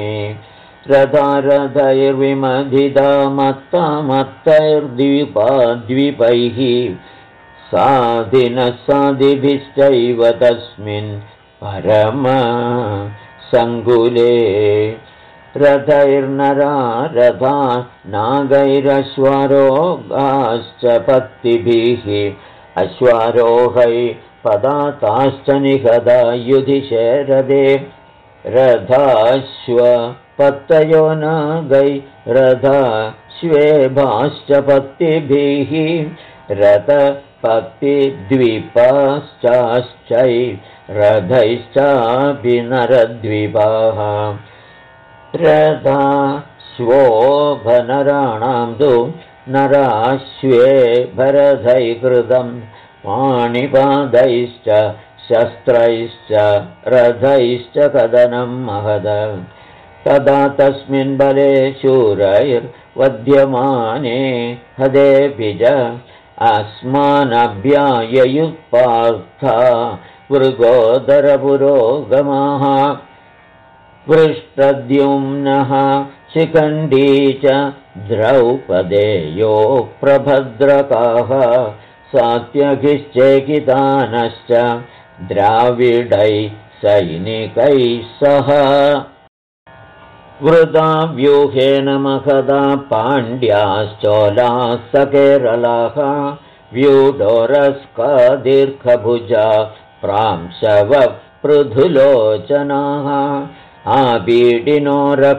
रथारथैर्विमथिता मत्तमत्तैर्द्वीपैः साधिभिश्चैव तस्मिन् परमसङ्कुले रथैर्नरा रथा नागैरश्वारोहाश्च पत्तिभिः अश्वारोहै पदाताश्च निहता युधिशरदे रथाश्वपत्तयो नागै रथाश्वेभाश्च पत्तिभिः रथपत्तिद्वीपाश्चाश्चै रथैश्चापि नरद्वीपाः रथाश्वोभनराणां तु नराश्वेभरथैकृतं पाणिपादैश्च शस्त्रैश्च रथैश्च कदनं महद तदा तस्मिन् बले शूरैर्वध्यमाने हदेऽपि च अस्मानभ्याययुत्पार्था मृगोदरपुरोगमाः पृष्ठद्युम्नः शिखण्डी च द्रौपदेयो प्रभद्रकाः सात्यकिश्चेकितानश्च द्राविडै सैनिकैः सह वृथा व्यूहेन महदा पाण्ड्याश्चोलाः सकेरलाः व्यूढोरस्कादीर्घभुजा प्रांशवः पृथुलोचनाः आपीडिनो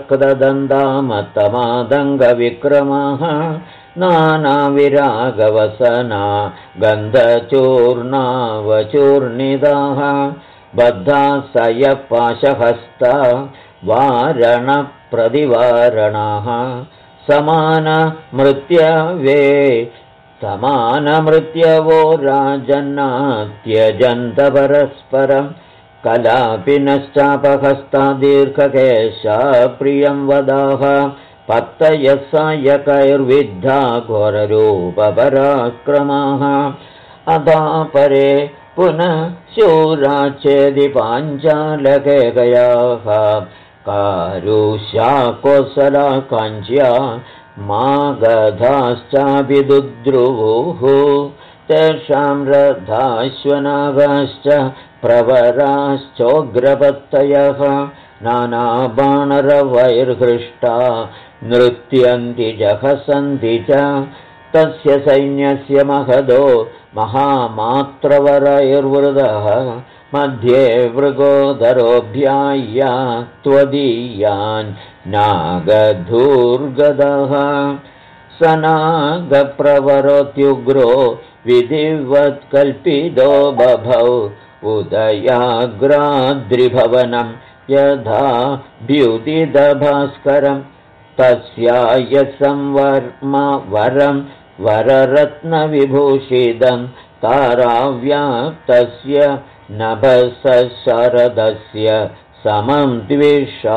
रक्तदन्तामत्तमादङ्गविक्रमाः नानाविरागवसना गन्धचूर्णावचूर्णिताः बद्धा सयपाशहस्ता वारणप्रतिवारणाः समानमृत्यवो राजन्नात्यजन्त परस्परं कलापिनश्चापहस्ता दीर्घकेशा प्रियं वदाः पत्तयः सायकैर्विद्धा घोररूपपराक्रमाः अदापरे पुनः शूरा चेदि पाञ्चालकेकयाः कारुष्या कोसला काञ्च्या मागधाश्चापि दुद्रुवुः तेषां रथाश्वनागाश्च प्रवराश्चोग्रपत्तयः नानाबाणरवैर्हृष्टा नृत्यन्ति जहसन्ति च तस्य सैन्यस्य महदो महामात्रवरैर्वृदः मध्ये मृगोदरोऽभ्याय्य त्वदीयान् नागधूर्गदः स नागप्रवरोत्युग्रो विधिवत्कल्पितो बभौ उदयाग्राद्रिभवनं यथा द्युतिदभास्करं तस्याय संवर्म वरं वररत्नविभूषितं ताराव्याप्तस्य नभसशरदस्य समं द्विषा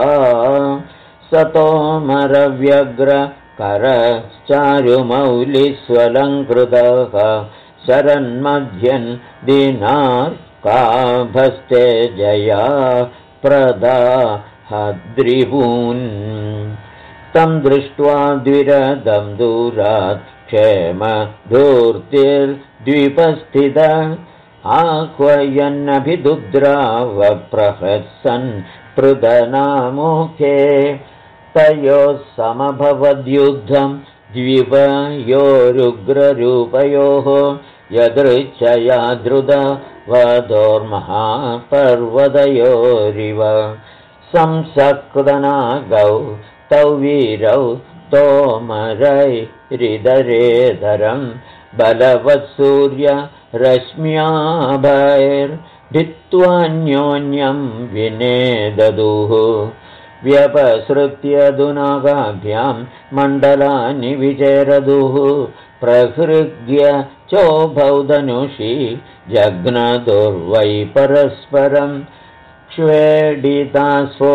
सतोमरव्यग्रकरश्चारुमौलिस्वलङ्कृतः शरन्मध्यन् दीनार्काभस्ते जया प्रदाहद्रिवून् तं दृष्ट्वा द्विरदं दूरात् क्षेमधूर्तिर्द्विपस्थित आह्वयन्नभिदुद्रावप्रहसन् पृदनामुखे तयोः समभवद्युद्धं द्विपयोरुग्ररूपयोः यदृच्छया द्रुतवधोर्महापर्वतयोरिव संसक्तनागौ तौ वीरौ तोमरैरिदरेदरं बलवत्सूर्यरश्म्याभैर्भित्त्वान्योन्यं विनेददुः व्यपसृत्य दुनागाभ्यां मण्डलानि विचेरदुः प्रहृग्य चोभौ धनुषि जघ्नदुर्वै परस्परं क्ष्वेडिता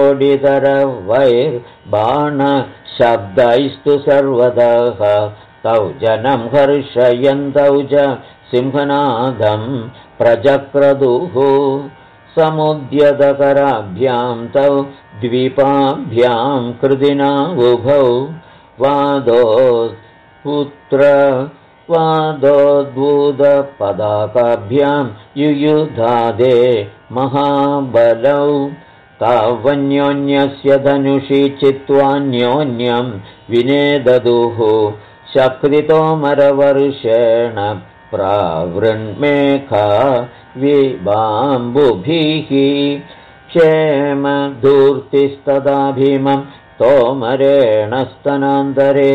स्फोडितरवैर्बाणशब्दैस्तु सर्वतः तौ जनं हर्षयन्तौ च सिंहनादं प्रचक्रदुः समुद्यतकराभ्यां तौ द्वीपाभ्यां कृदिना उभौ वादोद्भूतपदाकाभ्यां युयुधादे महाबलौ तावन्योन्यस्य धनुषि चित्वान्योन्यं विनेददुः शक्तितोमरवर्षेण प्रावृण्मेखा विबाम्बुभिः क्षेमधूर्तिस्तदा भीमं तोमरेण स्तनान्तरे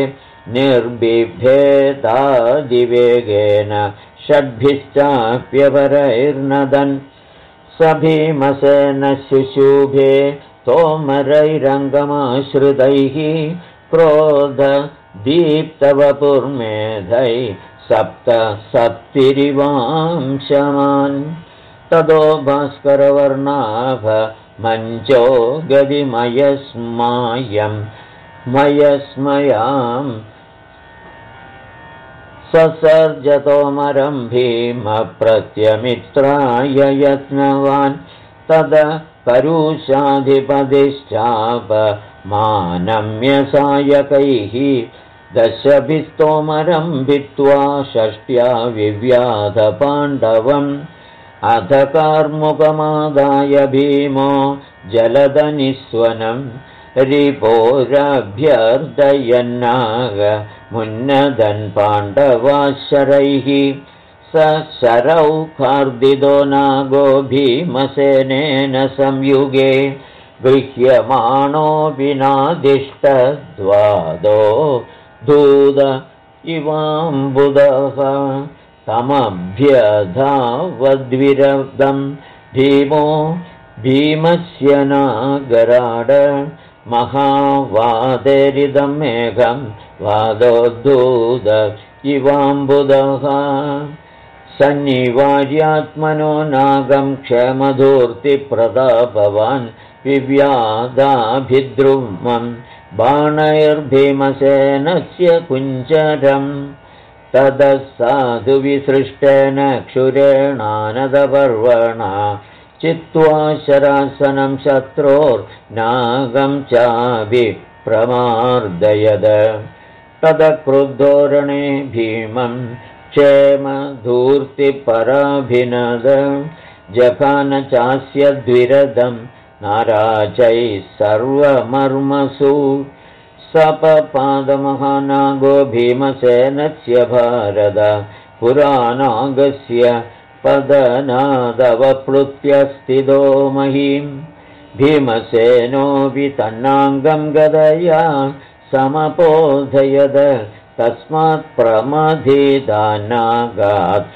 निर्बिभेदादिवेगेन षड्भिश्चाप्यपरैर्नदन् स भीमसेन शुशुभे तोमरैरङ्गमाश्रितैः क्रोधदीप्तवपुर्मेधै सप्त सप्तिरिवांशमान् तदो भास्करवर्णाभ मञ्चो मयस्मयां ससर्जतोमरं भीमप्रत्यमित्राय यत्नवान् तद करुषाधिपतिश्चापमानम्य दशभिस्तोमरं भित्त्वा षष्ट्या विव्याध पाण्डवम् अथ कार्मुकमादाय भीमो जलदनिस्वनं रिपोरभ्यर्दयन्नाग मुन्नदन् पाण्डवाशरैः स शरौ कार्दिदो नागो भीमसेनेन संयुगे गृह्यमाणो विनादिष्टद्वादो धूद इवाम्बुदः तमभ्यधावद्विरदं भीमो भीमस्य नागराड महावादेरिदं मेघं वादोद्धूद इवाम्बुदः सन्निवार्यात्मनो नागं क्षमधूर्तिप्रतापवान् विव्यादाभिद्रुमं बाणैर्भीमसेनस्य कुञ्जरम् ततः साधुविसृष्टेन क्षुरेणानदपर्वणा चित्वा शरासनं शत्रोर्नागं चाभिप्रमार्दयद ततः क्रुद्धोरणे भीमं क्षेमधूर्तिपराभिनद जघान चास्य द्विरदं नाराचैः सर्वमर्मसु सपपादमहानागो भीमसेनस्य भारत पुरानागस्य पदनादवप्लुत्य स्थितो महीं भीमसेनोऽपि तन्नाङ्गं गदया समपोधयद तस्मात् प्रमथितानागात्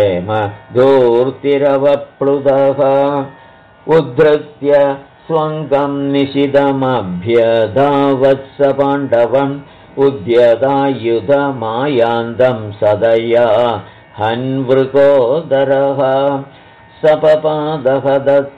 क्षेमधूर्तिरवप्लुतः उद्धृत्य स्वङ्गं निशितमभ्यधावत्स पाण्डवम् उद्यतायुधमायान्तं सदया हन्वृकोदरः सपपादहदत्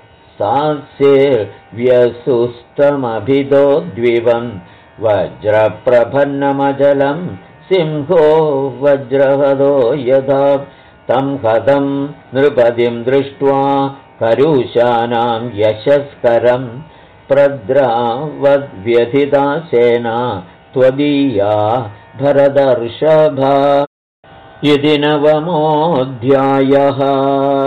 सास्यव्यसुस्तमभिदोद्विवं वज्रप्रभन्नमजलं सिंहो वज्रहदो यथा तं हतं नृपतिं दृष्ट्वा करुषाणां यशस्करं प्रद्रावद्व्यथिता सेना त्वदीया भरतर्षभा इति नवमोऽध्यायः।